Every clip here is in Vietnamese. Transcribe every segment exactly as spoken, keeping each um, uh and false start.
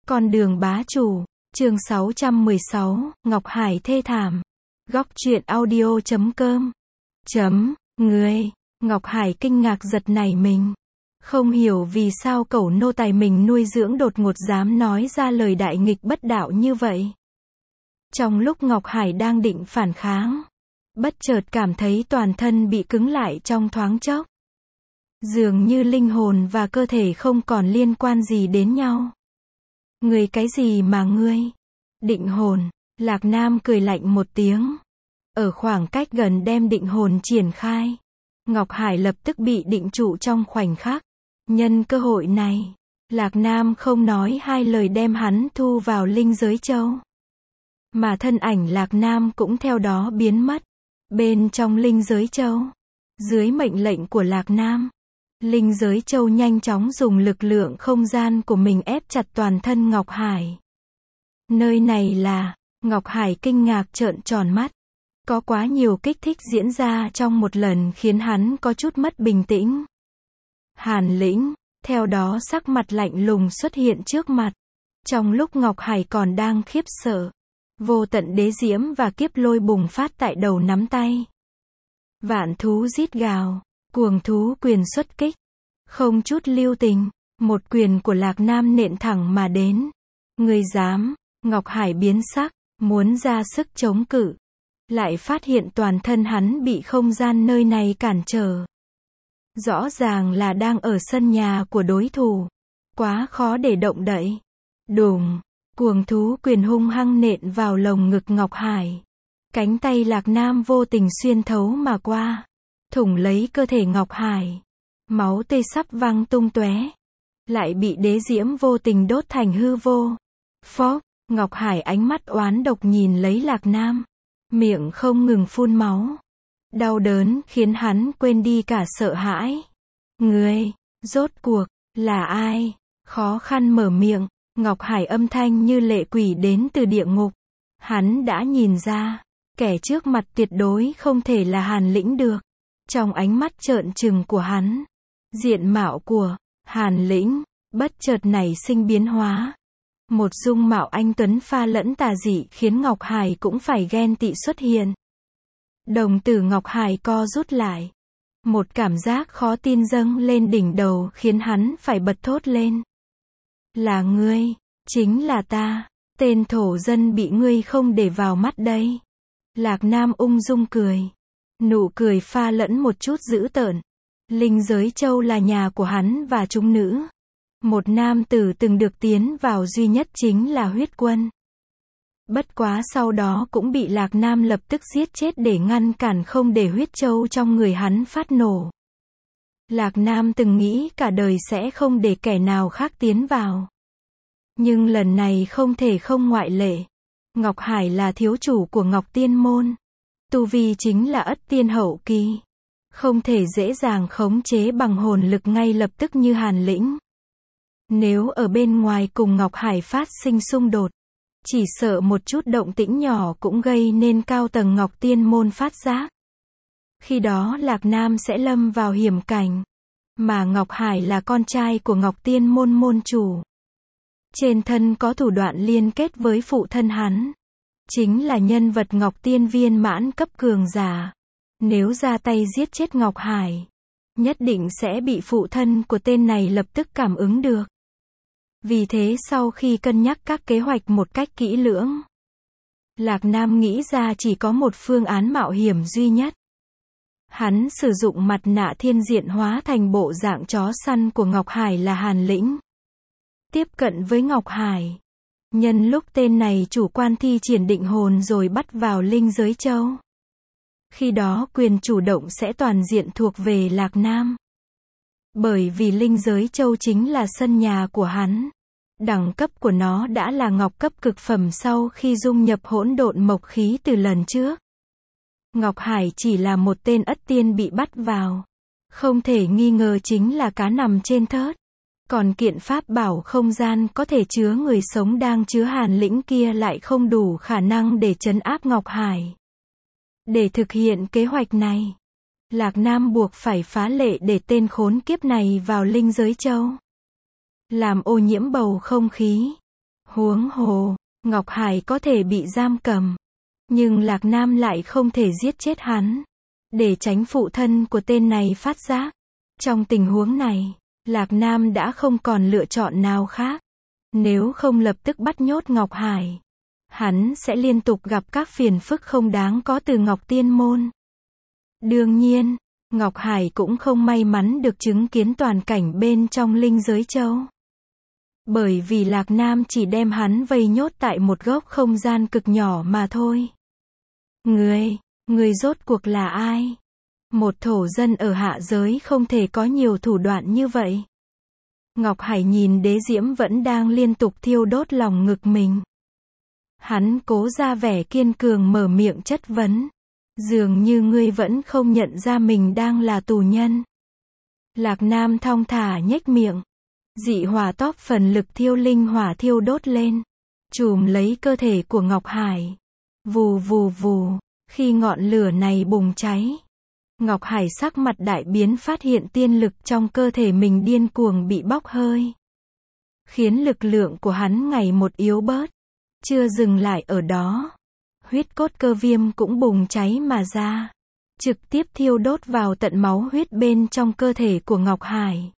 Con đường bá chủ, chương sáu trăm mười sáu, Ngọc Hải thê thảm. Góc truyện audio chấm com. Chấm, người, Ngọc Hải kinh ngạc giật nảy mình. Không hiểu vì sao cẩu nô tài mình nuôi dưỡng đột ngột dám nói ra lời đại nghịch bất đạo như vậy. Trong lúc Ngọc Hải đang định phản kháng, bất chợt cảm thấy toàn thân bị cứng lại trong thoáng chốc. Dường như linh hồn và cơ thể không còn liên quan gì đến nhau. Ngươi cái gì mà ngươi? Định hồn, Lạc Nam cười lạnh một tiếng. Ở khoảng cách gần đem định hồn triển khai. Ngọc Hải lập tức bị định trụ trong khoảnh khắc. Nhân cơ hội này, Lạc Nam không nói hai lời đem hắn thu vào linh giới châu. Mà thân ảnh Lạc Nam cũng theo đó biến mất. Bên trong linh giới châu, dưới mệnh lệnh của Lạc Nam, linh giới châu nhanh chóng dùng lực lượng không gian của mình ép chặt toàn thân Ngọc Hải. Nơi này là, Ngọc Hải kinh ngạc trợn tròn mắt. Có quá nhiều kích thích diễn ra trong một lần khiến hắn có chút mất bình tĩnh. Hàn Lĩnh, theo đó sắc mặt lạnh lùng xuất hiện trước mặt. Trong lúc Ngọc Hải còn đang khiếp sợ, vô tận đế diễm và kiếp lôi bùng phát tại đầu nắm tay. Vạn thú rít gào, cuồng thú quyền xuất kích. Không chút lưu tình, một quyền của Lạc Nam nện thẳng mà đến. Ngươi dám, Ngọc Hải biến sắc, muốn ra sức chống cự. Lại phát hiện toàn thân hắn bị không gian nơi này cản trở. Rõ ràng là đang ở sân nhà của đối thủ. Quá khó để động đậy. Đùng, cuồng thú quyền hung hăng nện vào lồng ngực Ngọc Hải. Cánh tay Lạc Nam vô tình xuyên thấu mà qua. Thủng lấy cơ thể Ngọc Hải. Máu tươi sắp văng tung tóe. Lại bị đế diễm vô tình đốt thành hư vô. Phốc, Ngọc Hải ánh mắt oán độc nhìn lấy Lạc Nam. Miệng không ngừng phun máu. Đau đớn khiến hắn quên đi cả sợ hãi. Ngươi, rốt cuộc, là ai? Khó khăn mở miệng, Ngọc Hải âm thanh như lệ quỷ đến từ địa ngục. Hắn đã nhìn ra, kẻ trước mặt tuyệt đối không thể là Hàn Lĩnh được. Trong ánh mắt trợn trừng của hắn, diện mạo của Hàn Lĩnh bất chợt nảy sinh biến hóa. Một dung mạo anh tuấn pha lẫn tà dị khiến Ngọc Hải cũng phải ghen tị xuất hiện. Đồng tử Ngọc Hải co rút lại. Một cảm giác khó tin dâng lên đỉnh đầu khiến hắn phải bật thốt lên. Là ngươi, chính là ta, tên thổ dân bị ngươi không để vào mắt đây. Lạc Nam ung dung cười. Nụ cười pha lẫn một chút dữ tợn. Linh giới châu là nhà của hắn và chúng nữ. Một nam tử từng được tiến vào duy nhất chính là huyết quân. Bất quá sau đó cũng bị Lạc Nam lập tức giết chết để ngăn cản không để huyết châu trong người hắn phát nổ. Lạc Nam từng nghĩ cả đời sẽ không để kẻ nào khác tiến vào. Nhưng lần này không thể không ngoại lệ. Ngọc Hải là thiếu chủ của Ngọc Tiên Môn. Tu vi chính là ất tiên hậu kỳ. Không thể dễ dàng khống chế bằng hồn lực ngay lập tức như Hàn Lĩnh. Nếu ở bên ngoài cùng Ngọc Hải phát sinh xung đột, chỉ sợ một chút động tĩnh nhỏ cũng gây nên cao tầng Ngọc Tiên Môn phát giác. Khi đó Lạc Nam sẽ lâm vào hiểm cảnh. Mà Ngọc Hải là con trai của Ngọc Tiên Môn môn chủ. Trên thân có thủ đoạn liên kết với phụ thân hắn. Chính là nhân vật Ngọc Tiên viên mãn cấp cường giả. Nếu ra tay giết chết Ngọc Hải, nhất định sẽ bị phụ thân của tên này lập tức cảm ứng được. Vì thế sau khi cân nhắc các kế hoạch một cách kỹ lưỡng, Lạc Nam nghĩ ra chỉ có một phương án mạo hiểm duy nhất. Hắn sử dụng mặt nạ thiên diện hóa thành bộ dạng chó săn của Ngọc Hải là Hàn Lĩnh. Tiếp cận với Ngọc Hải. Nhân lúc tên này chủ quan thi triển định hồn rồi bắt vào linh giới châu. Khi đó quyền chủ động sẽ toàn diện thuộc về Lạc Nam. Bởi vì linh giới châu chính là sân nhà của hắn. Đẳng cấp của nó đã là ngọc cấp cực phẩm sau khi dung nhập hỗn độn mộc khí từ lần trước. Ngọc Hải chỉ là một tên ất tiên bị bắt vào. Không thể nghi ngờ chính là cá nằm trên thớt. Còn kiện pháp bảo không gian có thể chứa người sống đang chứa Hàn Lĩnh kia lại không đủ khả năng để trấn áp Ngọc Hải. Để thực hiện kế hoạch này, Lạc Nam buộc phải phá lệ để tên khốn kiếp này vào linh giới châu. Làm ô nhiễm bầu không khí. Huống hồ, Ngọc Hải có thể bị giam cầm. Nhưng Lạc Nam lại không thể giết chết hắn. Để tránh phụ thân của tên này phát giác. Trong tình huống này, Lạc Nam đã không còn lựa chọn nào khác. Nếu không lập tức bắt nhốt Ngọc Hải, hắn sẽ liên tục gặp các phiền phức không đáng có từ Ngọc Tiên Môn. Đương nhiên, Ngọc Hải cũng không may mắn được chứng kiến toàn cảnh bên trong linh giới châu. Bởi vì Lạc Nam chỉ đem hắn vây nhốt tại một góc không gian cực nhỏ mà thôi. Người, người rốt cuộc là ai? Một thổ dân ở hạ giới không thể có nhiều thủ đoạn như vậy. Ngọc Hải nhìn đế diễm vẫn đang liên tục thiêu đốt lòng ngực mình. Hắn cố ra vẻ kiên cường mở miệng chất vấn. Dường như ngươi vẫn không nhận ra mình đang là tù nhân. Lạc Nam thong thả nhếch miệng. Dị hỏa tóp phần lực thiêu linh hỏa thiêu đốt lên. Chùm lấy cơ thể của Ngọc Hải. Vù vù vù, khi ngọn lửa này bùng cháy. Ngọc Hải sắc mặt đại biến phát hiện tiên lực trong cơ thể mình điên cuồng bị bốc hơi. Khiến lực lượng của hắn ngày một yếu bớt. Chưa dừng lại ở đó. Huyết cốt cơ viêm cũng bùng cháy mà ra. Trực tiếp thiêu đốt vào tận máu huyết bên trong cơ thể của Ngọc Hải.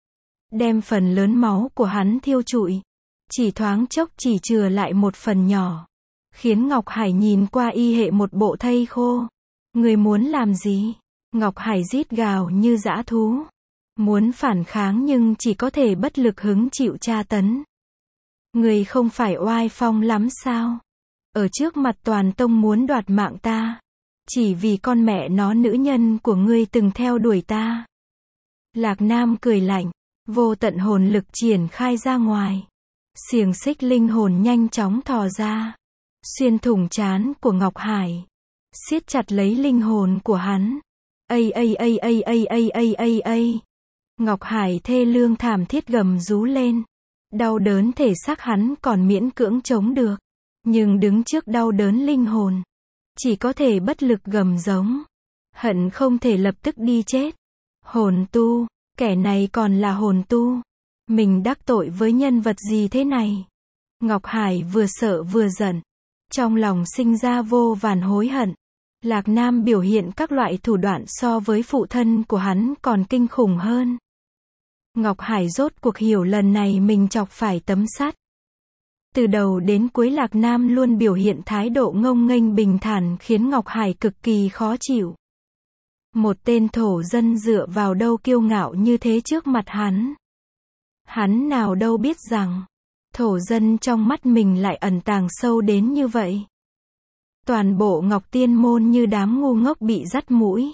Đem phần lớn máu của hắn thiêu trụi. Chỉ thoáng chốc chỉ chừa lại một phần nhỏ. Khiến Ngọc Hải nhìn qua y hệ một bộ thây khô. Người muốn làm gì? Ngọc Hải rít gào như dã thú. Muốn phản kháng nhưng chỉ có thể bất lực hứng chịu tra tấn. Người không phải oai phong lắm sao? Ở trước mặt toàn tông muốn đoạt mạng ta. Chỉ vì con mẹ nó nữ nhân của ngươi từng theo đuổi ta. Lạc Nam cười lạnh. Vô tận hồn lực triển khai ra ngoài. Xiềng xích linh hồn nhanh chóng thò ra. Xuyên thủng trán của Ngọc Hải. Siết chặt lấy linh hồn của hắn. Ây ây ây ây ây ây ây ây ây. Ngọc Hải thê lương thảm thiết gầm rú lên. Đau đớn thể xác hắn còn miễn cưỡng chống được. Nhưng đứng trước đau đớn linh hồn. Chỉ có thể bất lực gầm giống. Hận không thể lập tức đi chết. Hồn tu. Kẻ này còn là hồn tu. Mình đắc tội với nhân vật gì thế này? Ngọc Hải vừa sợ vừa giận. Trong lòng sinh ra vô vàn hối hận. Lạc Nam biểu hiện các loại thủ đoạn so với phụ thân của hắn còn kinh khủng hơn. Ngọc Hải rốt cuộc hiểu lần này mình chọc phải tấm sắt. Từ đầu đến cuối Lạc Nam luôn biểu hiện thái độ ngông nghênh bình thản khiến Ngọc Hải cực kỳ khó chịu. Một tên thổ dân dựa vào đâu kiêu ngạo như thế trước mặt hắn. Hắn nào đâu biết rằng, thổ dân trong mắt mình lại ẩn tàng sâu đến như vậy. Toàn bộ Ngọc Tiên Môn như đám ngu ngốc bị dắt mũi.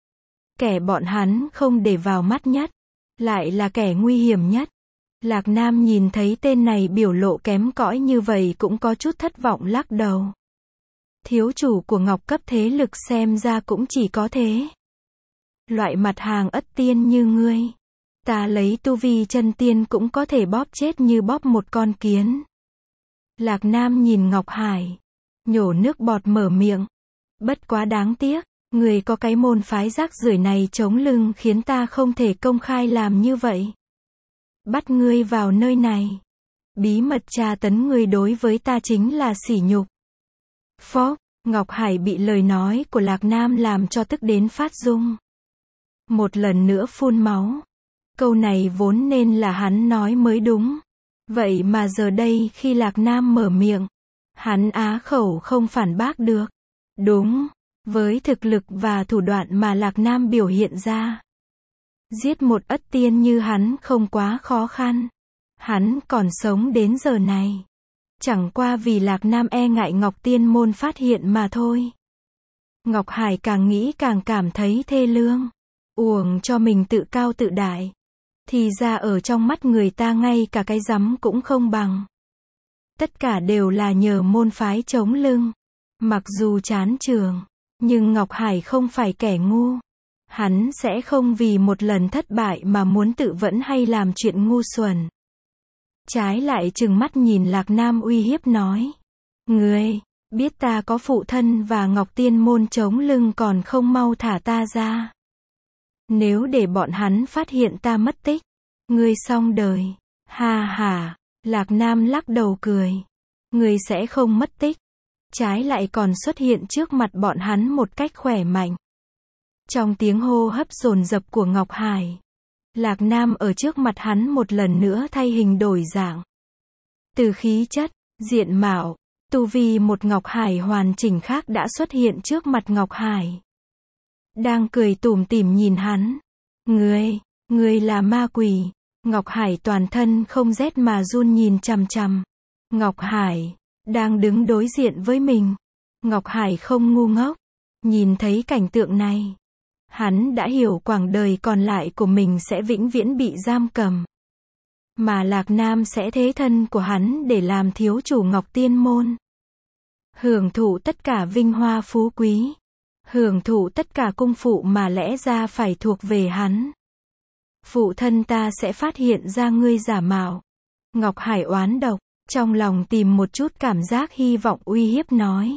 Kẻ bọn hắn không để vào mắt nhất, lại là kẻ nguy hiểm nhất. Lạc Nam nhìn thấy tên này biểu lộ kém cỏi như vậy cũng có chút thất vọng lắc đầu. Thiếu chủ của Ngọc cấp thế lực xem ra cũng chỉ có thế. Loại mặt hàng ất tiên như ngươi, ta lấy tu vi chân tiên cũng có thể bóp chết như bóp một con kiến. Lạc Nam nhìn Ngọc Hải, nhổ nước bọt mở miệng. Bất quá đáng tiếc, người có cái môn phái rác rưởi này chống lưng khiến ta không thể công khai làm như vậy. Bắt ngươi vào nơi này, bí mật tra tấn ngươi đối với ta chính là sỉ nhục. Phó, Ngọc Hải bị lời nói của Lạc Nam làm cho tức đến phát run. Một lần nữa phun máu. Câu này vốn nên là hắn nói mới đúng. Vậy mà giờ đây khi Lạc Nam mở miệng, hắn á khẩu không phản bác được. Đúng, với thực lực và thủ đoạn mà Lạc Nam biểu hiện ra, giết một ất tiên như hắn không quá khó khăn. Hắn còn sống đến giờ này, chẳng qua vì Lạc Nam e ngại Ngọc Tiên Môn phát hiện mà thôi. Ngọc Hải càng nghĩ càng cảm thấy thê lương. Uổng cho mình tự cao tự đại. Thì ra ở trong mắt người ta ngay cả cái rắm cũng không bằng. Tất cả đều là nhờ môn phái chống lưng. Mặc dù chán trường, nhưng Ngọc Hải không phải kẻ ngu. Hắn sẽ không vì một lần thất bại mà muốn tự vẫn hay làm chuyện ngu xuẩn. Trái lại trừng mắt nhìn Lạc Nam uy hiếp nói. Ngươi, biết ta có phụ thân và Ngọc Tiên Môn chống lưng còn không mau thả ta ra. Nếu để bọn hắn phát hiện ta mất tích, ngươi xong đời. Ha ha, Lạc Nam lắc đầu cười. Ngươi sẽ không mất tích. Trái lại còn xuất hiện trước mặt bọn hắn một cách khỏe mạnh. Trong tiếng hô hấp dồn dập của Ngọc Hải, Lạc Nam ở trước mặt hắn một lần nữa thay hình đổi dạng. Từ khí chất, diện mạo, tu vi một Ngọc Hải hoàn chỉnh khác đã xuất hiện trước mặt Ngọc Hải. Đang cười tủm tỉm nhìn hắn. Ngươi, ngươi là ma quỷ. Ngọc Hải toàn thân không rét mà run nhìn chằm chằm. Ngọc Hải, đang đứng đối diện với mình. Ngọc Hải không ngu ngốc. Nhìn thấy cảnh tượng này, hắn đã hiểu quãng đời còn lại của mình sẽ vĩnh viễn bị giam cầm. Mà Lạc Nam sẽ thế thân của hắn để làm thiếu chủ Ngọc Tiên Môn. Hưởng thụ tất cả vinh hoa phú quý. Hưởng thụ tất cả cung phụ mà lẽ ra phải thuộc về hắn. Phụ thân ta sẽ phát hiện ra ngươi giả mạo. Ngọc Hải oán độc, trong lòng tìm một chút cảm giác hy vọng uy hiếp nói.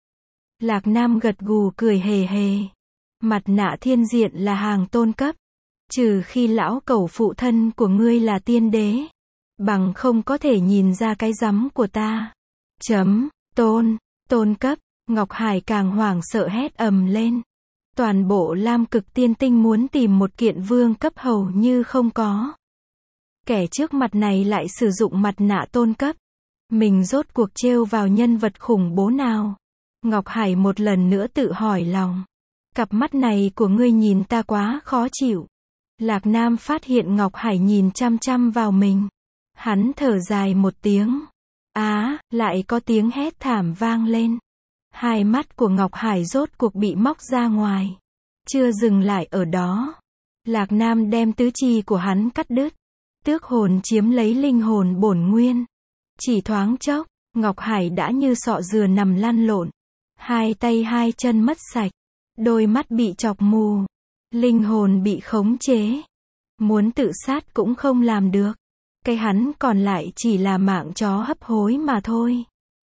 Lạc Nam gật gù cười hề hề. Mặt nạ thiên diện là hàng tôn cấp. Trừ khi lão cẩu phụ thân của ngươi là tiên đế. Bằng không có thể nhìn ra cái rắm của ta. Chấm, tôn, tôn cấp. Ngọc Hải càng hoảng sợ hét ầm lên. Toàn bộ Lam Cực Tiên Tinh muốn tìm một kiện vương cấp hầu như không có. Kẻ trước mặt này lại sử dụng mặt nạ tôn cấp. Mình rốt cuộc trêu vào nhân vật khủng bố nào? Ngọc Hải một lần nữa tự hỏi lòng. Cặp mắt này của ngươi nhìn ta quá khó chịu. Lạc Nam phát hiện Ngọc Hải nhìn chăm chăm vào mình. Hắn thở dài một tiếng. Á, lại có tiếng hét thảm vang lên. Hai mắt của Ngọc Hải rốt cuộc bị móc ra ngoài. Chưa dừng lại ở đó. Lạc Nam đem tứ chi của hắn cắt đứt. Tước hồn chiếm lấy linh hồn bổn nguyên. Chỉ thoáng chốc, Ngọc Hải đã như sọ dừa nằm lăn lộn. Hai tay hai chân mất sạch. Đôi mắt bị chọc mù. Linh hồn bị khống chế. Muốn tự sát cũng không làm được. Cái hắn còn lại chỉ là mạng chó hấp hối mà thôi.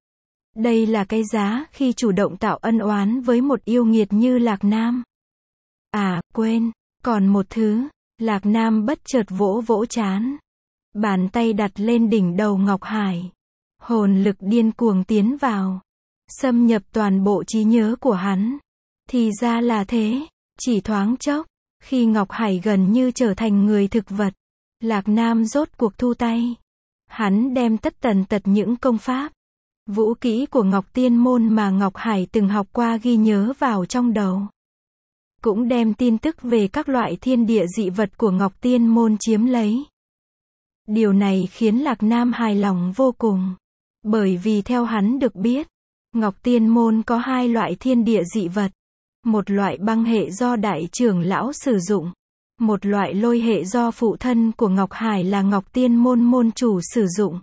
Đây là cái giá khi chủ động tạo ân oán với một yêu nghiệt như Lạc Nam. À, quên, còn một thứ. Lạc Nam bất chợt vỗ vỗ trán. Bàn tay đặt lên đỉnh đầu Ngọc Hải. Hồn lực điên cuồng tiến vào. Xâm nhập toàn bộ trí nhớ của hắn. Thì ra là thế. Chỉ thoáng chốc, khi Ngọc Hải gần như trở thành người thực vật, Lạc Nam rốt cuộc thu tay. Hắn đem tất tần tật những công pháp, vũ kỹ của Ngọc Tiên Môn mà Ngọc Hải từng học qua ghi nhớ vào trong đầu. Cũng đem tin tức về các loại thiên địa dị vật của Ngọc Tiên Môn chiếm lấy. Điều này khiến Lạc Nam hài lòng vô cùng. Bởi vì theo hắn được biết, Ngọc Tiên Môn có hai loại thiên địa dị vật. Một loại băng hệ do đại trưởng lão sử dụng. Một loại lôi hệ do phụ thân của Ngọc Hải là Ngọc Tiên Môn môn chủ sử dụng.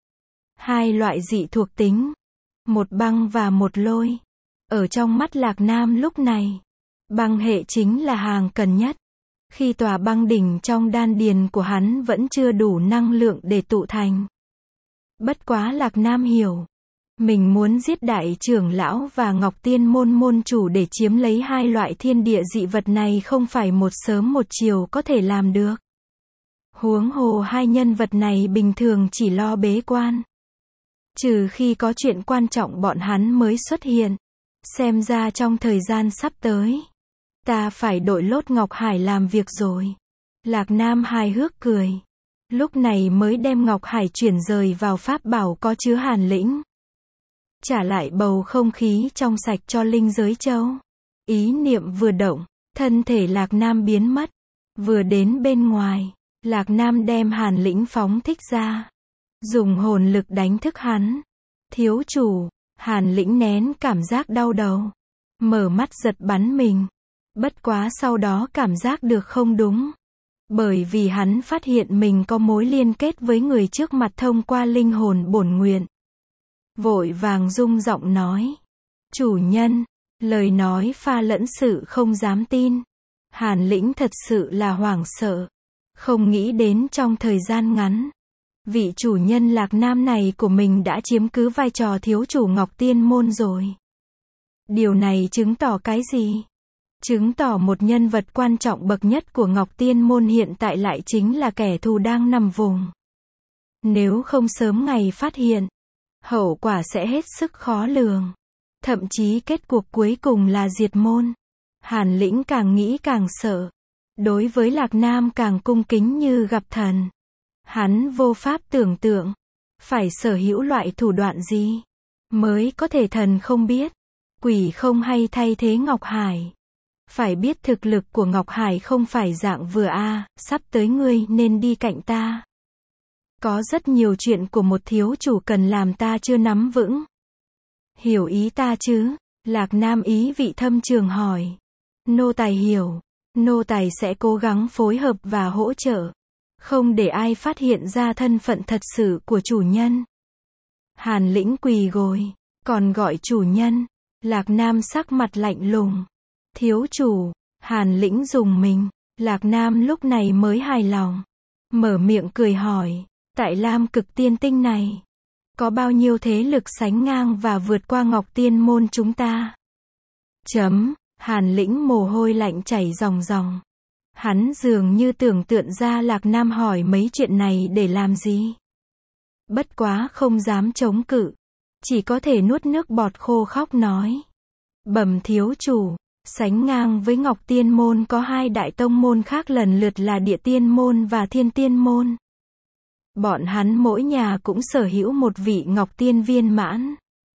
Hai loại dị thuộc tính. Một băng và một lôi. Ở trong mắt Lạc Nam lúc này, băng hệ chính là hàng cần nhất. Khi tòa băng đỉnh trong đan điền của hắn vẫn chưa đủ năng lượng để tụ thành. Bất quá Lạc Nam hiểu. Mình muốn giết đại trưởng lão và Ngọc Tiên Môn môn chủ để chiếm lấy hai loại thiên địa dị vật này không phải một sớm một chiều có thể làm được. Huống hồ hai nhân vật này bình thường chỉ lo bế quan. Trừ khi có chuyện quan trọng bọn hắn mới xuất hiện. Xem ra trong thời gian sắp tới, ta phải đội lốt Ngọc Hải làm việc rồi. Lạc Nam hài hước cười. Lúc này mới đem Ngọc Hải chuyển rời vào pháp bảo có chứa hàn lĩnh. Trả lại bầu không khí trong sạch cho linh giới châu. Ý niệm vừa động, thân thể Lạc Nam biến mất. Vừa đến bên ngoài, Lạc Nam đem hàn lĩnh phóng thích ra. Dùng hồn lực đánh thức hắn. Thiếu chủ, hàn lĩnh nén cảm giác đau đầu. Mở mắt giật bắn mình. Bất quá sau đó cảm giác được không đúng. Bởi vì hắn phát hiện mình có mối liên kết với người trước mặt thông qua linh hồn bổn nguyện. Vội vàng rung giọng nói. Chủ nhân, lời nói pha lẫn sự không dám tin. Hàn lĩnh thật sự là hoảng sợ. Không nghĩ đến trong thời gian ngắn, vị chủ nhân Lạc Nam này của mình đã chiếm cứ vai trò thiếu chủ Ngọc Tiên Môn rồi. Điều này chứng tỏ cái gì? Chứng tỏ một nhân vật quan trọng bậc nhất của Ngọc Tiên Môn hiện tại lại chính là kẻ thù đang nằm vùng. Nếu không sớm ngày phát hiện, hậu quả sẽ hết sức khó lường. Thậm chí kết cuộc cuối cùng là diệt môn. Hàn Lĩnh càng nghĩ càng sợ. Đối với Lạc Nam càng cung kính như gặp thần. Hắn vô pháp tưởng tượng, phải sở hữu loại thủ đoạn gì, mới có thể thần không biết, quỷ không hay thay thế Ngọc Hải. Phải biết thực lực của Ngọc Hải không phải dạng vừa a, sắp tới ngươi nên đi cạnh ta. Có rất nhiều chuyện của một thiếu chủ cần làm ta chưa nắm vững. Hiểu ý ta chứ? Lạc Nam ý vị thâm trường hỏi. Nô tài hiểu. Nô tài sẽ cố gắng phối hợp và hỗ trợ. Không để ai phát hiện ra thân phận thật sự của chủ nhân. Hàn Lĩnh quỳ gối. Còn gọi chủ nhân. Lạc Nam sắc mặt lạnh lùng. Thiếu chủ. Hàn Lĩnh dùng mình. Lạc Nam lúc này mới hài lòng. Mở miệng cười hỏi. Tại Lam Cực Tiên Tinh này, có bao nhiêu thế lực sánh ngang và vượt qua Ngọc Tiên Môn chúng ta? Chấm. Hàn Lĩnh mồ hôi lạnh chảy ròng ròng. Hắn dường như tưởng tượng ra Lạc Nam hỏi mấy chuyện này để làm gì. Bất quá không dám chống cự. Chỉ có thể nuốt nước bọt khô khóc nói. Bẩm thiếu chủ, sánh ngang với Ngọc Tiên Môn có hai đại tông môn khác lần lượt là Địa Tiên Môn và Thiên Tiên Môn. Bọn hắn mỗi nhà cũng sở hữu một vị Ngọc Tiên viên mãn.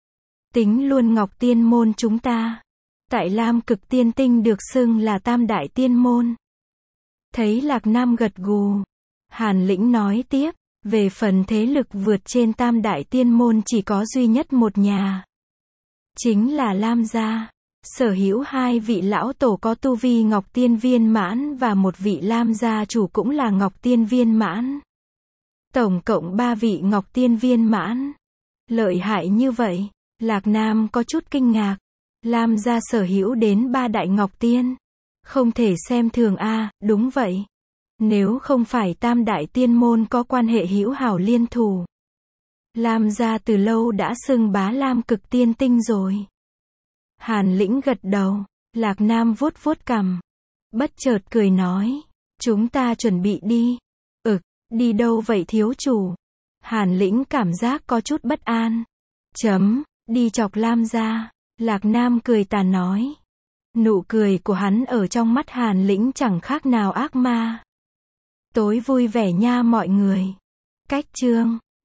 Tính luôn Ngọc Tiên Môn chúng ta, tại Lam Cực Tiên Tinh được xưng là Tam Đại Tiên Môn. Thấy Lạc Nam gật gù, Hàn Lĩnh nói tiếp, về phần thế lực vượt trên Tam Đại Tiên Môn chỉ có duy nhất một nhà. Chính là Lam gia, sở hữu hai vị lão tổ có tu vi Ngọc Tiên viên mãn và một vị Lam gia chủ cũng là Ngọc Tiên viên mãn. Tổng cộng ba vị Ngọc Tiên viên mãn. Lợi hại như vậy, Lạc Nam có chút kinh ngạc. Lam gia sở hữu đến ba đại Ngọc Tiên. Không thể xem thường a, đúng vậy. Nếu không phải Tam Đại Tiên Môn có quan hệ hữu hảo liên thủ, Lam gia từ lâu đã xưng bá Lam Cực Tiên Tinh rồi. Hàn Lĩnh gật đầu, Lạc Nam vuốt vuốt cằm. Bất chợt cười nói, chúng ta chuẩn bị đi. Ực, đi đâu vậy thiếu chủ? Hàn Lĩnh cảm giác có chút bất an. Chấm, đi chọc Lam gia. Lạc Nam cười tà nói. Nụ cười của hắn ở trong mắt Hàn Lĩnh chẳng khác nào ác ma. Tối vui vẻ nha mọi người. Cách chương